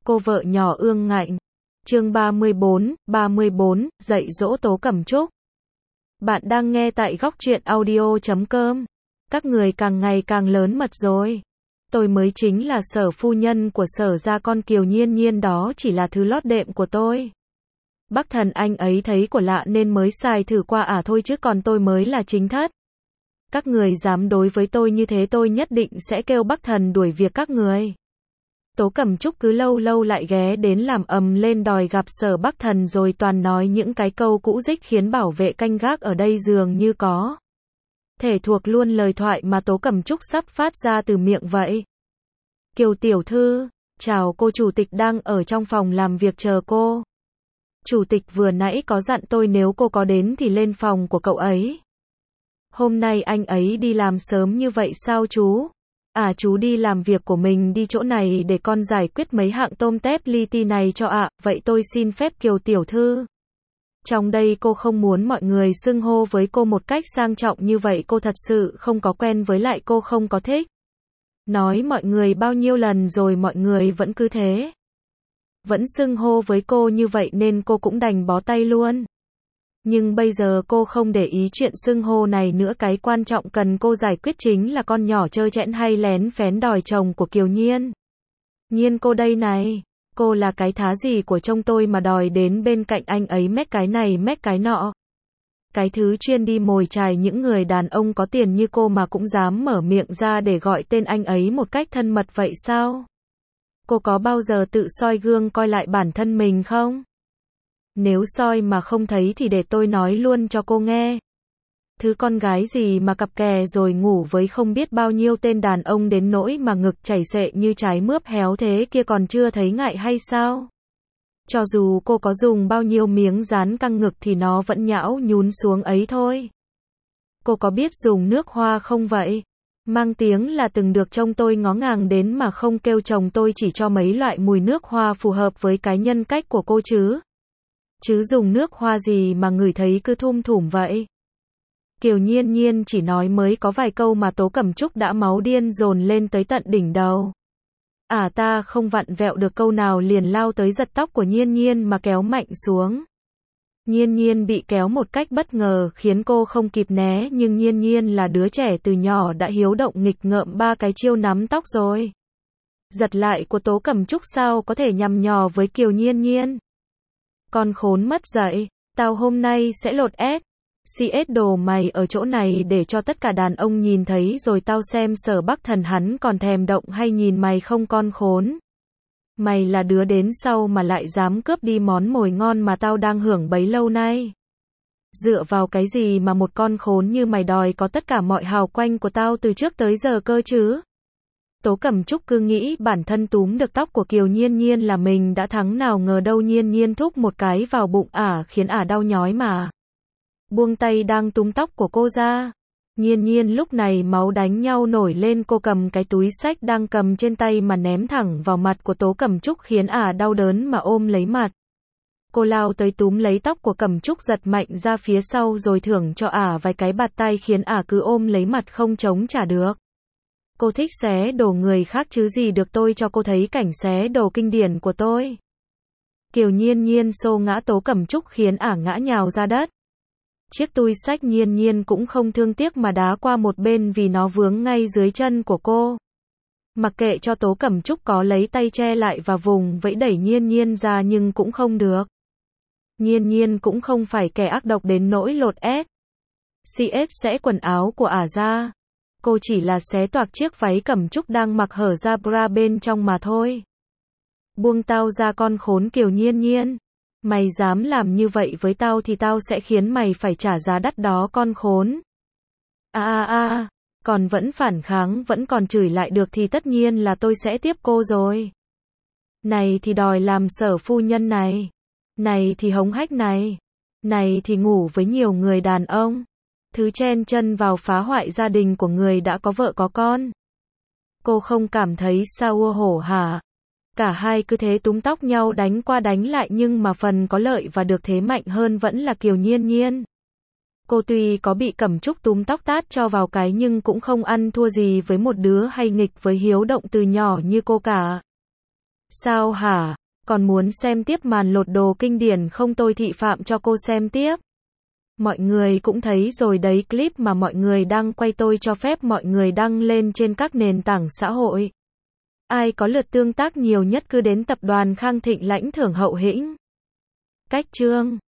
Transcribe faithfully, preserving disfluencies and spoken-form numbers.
Cô vợ nhỏ ương ngạnh. Chương ba mươi bốn, ba mươi bốn, dạy dỗ Tố Cẩm Trúc. Bạn đang nghe tại góc truyện audio chấm com. Các người càng ngày càng lớn mật rồi. Tôi mới chính là Sở phu nhân của Sở gia, con Kiều Nhiên Nhiên đó chỉ là thứ lót đệm của tôi. Bác Thần anh ấy thấy của lạ nên mới xài thử qua à thôi, chứ còn tôi mới là chính thất. Các người dám đối với tôi như thế, tôi nhất định sẽ kêu Bác Thần đuổi việc các người. Tố Cẩm Trúc cứ lâu lâu lại ghé đến làm ầm lên đòi gặp Sở Bác Thần, rồi toàn nói những cái câu cũ dích khiến bảo vệ canh gác ở đây dường như có thể thuộc luôn lời thoại mà Tố Cẩm Trúc sắp phát ra từ miệng vậy. Kiều tiểu thư, chào cô, chủ tịch đang ở trong phòng làm việc chờ cô. Chủ tịch vừa nãy có dặn tôi nếu cô có đến thì lên phòng của cậu ấy. Hôm nay anh ấy đi làm sớm như vậy sao chú? À, chú đi làm việc của mình đi, chỗ này để con giải quyết mấy hạng tôm tép li ti này cho ạ. À, vậy tôi xin phép Kiều tiểu thư. Trong đây cô không muốn mọi người xưng hô với cô một cách sang trọng như vậy, cô thật sự không có quen, với lại cô không có thích. Nói mọi người bao nhiêu lần rồi mọi người vẫn cứ thế. Vẫn xưng hô với cô như vậy nên cô cũng đành bó tay luôn. Nhưng bây giờ cô không để ý chuyện xưng hô này nữa, cái quan trọng cần cô giải quyết chính là con nhỏ trơ trẽn hay lén phén đòi chồng của Kiều Nhiên. Nhiên cô đây này, cô là cái thá gì của trông tôi mà đòi đến bên cạnh anh ấy mét cái này mét cái nọ. Cái thứ chuyên đi mồi chài những người đàn ông có tiền như cô mà cũng dám mở miệng ra để gọi tên anh ấy một cách thân mật vậy sao? Cô có bao giờ tự soi gương coi lại bản thân mình không? Nếu soi mà không thấy thì để tôi nói luôn cho cô nghe. Thứ con gái gì mà cặp kè rồi ngủ với không biết bao nhiêu tên đàn ông đến nỗi mà ngực chảy xệ như trái mướp héo thế kia còn chưa thấy ngại hay sao? Cho dù cô có dùng bao nhiêu miếng dán căng ngực thì nó vẫn nhão nhún xuống ấy thôi. Cô có biết dùng nước hoa không vậy? Mang tiếng là từng được trông tôi ngó ngàng đến mà không kêu chồng tôi chỉ cho mấy loại mùi nước hoa phù hợp với cái nhân cách của cô chứ. Chứ dùng nước hoa gì mà ngửi thấy cứ thum thủm vậy? Kiều Nhiên Nhiên chỉ nói mới có vài câu mà Tố Cẩm Trúc đã máu điên dồn lên tới tận đỉnh đầu. À, ta không vặn vẹo được câu nào liền lao tới giật tóc của Nhiên Nhiên mà kéo mạnh xuống. Nhiên Nhiên bị kéo một cách bất ngờ khiến cô không kịp né, nhưng Nhiên Nhiên là đứa trẻ từ nhỏ đã hiếu động nghịch ngợm ba cái chiêu nắm tóc rồi. Giật lại của Tố Cẩm Trúc sao có thể nhằm nhò với Kiều Nhiên Nhiên. Con khốn mất dạy, tao hôm nay sẽ lột ép, xê ét đồ mày ở chỗ này để cho tất cả đàn ông nhìn thấy rồi tao xem Sở Bác Thần hắn còn thèm động hay nhìn mày không, con khốn. Mày là đứa đến sau mà lại dám cướp đi món mồi ngon mà tao đang hưởng bấy lâu nay. Dựa vào cái gì mà một con khốn như mày đòi có tất cả mọi hào quanh của tao từ trước tới giờ cơ chứ? Tố Cẩm Trúc cứ nghĩ bản thân túm được tóc của Kiều Nhiên Nhiên là mình đã thắng, nào ngờ đâu Nhiên Nhiên thúc một cái vào bụng ả khiến ả đau nhói mà buông tay đang túm tóc của cô ra. Nhiên Nhiên lúc này máu đánh nhau nổi lên, cô cầm cái túi xách đang cầm trên tay mà ném thẳng vào mặt của Tố Cẩm Trúc khiến ả đau đớn mà ôm lấy mặt. Cô lao tới túm lấy tóc của Cẩm Trúc giật mạnh ra phía sau rồi thưởng cho ả vài cái bạt tay khiến ả cứ ôm lấy mặt không chống trả được. Cô thích xé đồ người khác chứ gì được, tôi cho cô thấy cảnh xé đồ kinh điển của tôi. Kiều Nhiên Nhiên xô ngã Tố Cẩm Trúc khiến ả ngã nhào ra đất. Chiếc túi xách Nhiên Nhiên cũng không thương tiếc mà đá qua một bên vì nó vướng ngay dưới chân của cô. Mặc kệ cho Tố Cẩm Trúc có lấy tay che lại và vùng vẫy đẩy Nhiên Nhiên ra nhưng cũng không được. Nhiên Nhiên cũng không phải kẻ ác độc đến nỗi lột ép, xê ét sẽ quần áo của ả ra. Cô chỉ là xé toạc chiếc váy Cẩm Trúc đang mặc hở ra bra bên trong mà thôi. Buông tao ra, con khốn Kiều Nhiên Nhiên. Mày dám làm như vậy với tao thì tao sẽ khiến mày phải trả giá đắt đó, con khốn. À à à, còn vẫn phản kháng, vẫn còn chửi lại được thì tất nhiên là tôi sẽ tiếp cô rồi. Này thì đòi làm Sở phu nhân này. Này thì hống hách này. Này thì ngủ với nhiều người đàn ông. Thứ chen chân vào phá hoại gia đình của người đã có vợ có con. Cô không cảm thấy sao ua hổ hả? Cả hai cứ thế túm tóc nhau đánh qua đánh lại, nhưng mà phần có lợi và được thế mạnh hơn vẫn là Kiều Nhiên Nhiên. Cô tuy có bị Cẩm Trúc túm tóc tát cho vào cái nhưng cũng không ăn thua gì với một đứa hay nghịch với hiếu động từ nhỏ như cô cả. Sao hả? Còn muốn xem tiếp màn lột đồ kinh điển không, tôi thị phạm cho cô xem tiếp. Mọi người cũng thấy rồi đấy, clip mà mọi người đăng quay tôi cho phép mọi người đăng lên trên các nền tảng xã hội. Ai có lượt tương tác nhiều nhất cứ đến tập đoàn Khang Thịnh lãnh thưởng hậu hĩnh. Cách chương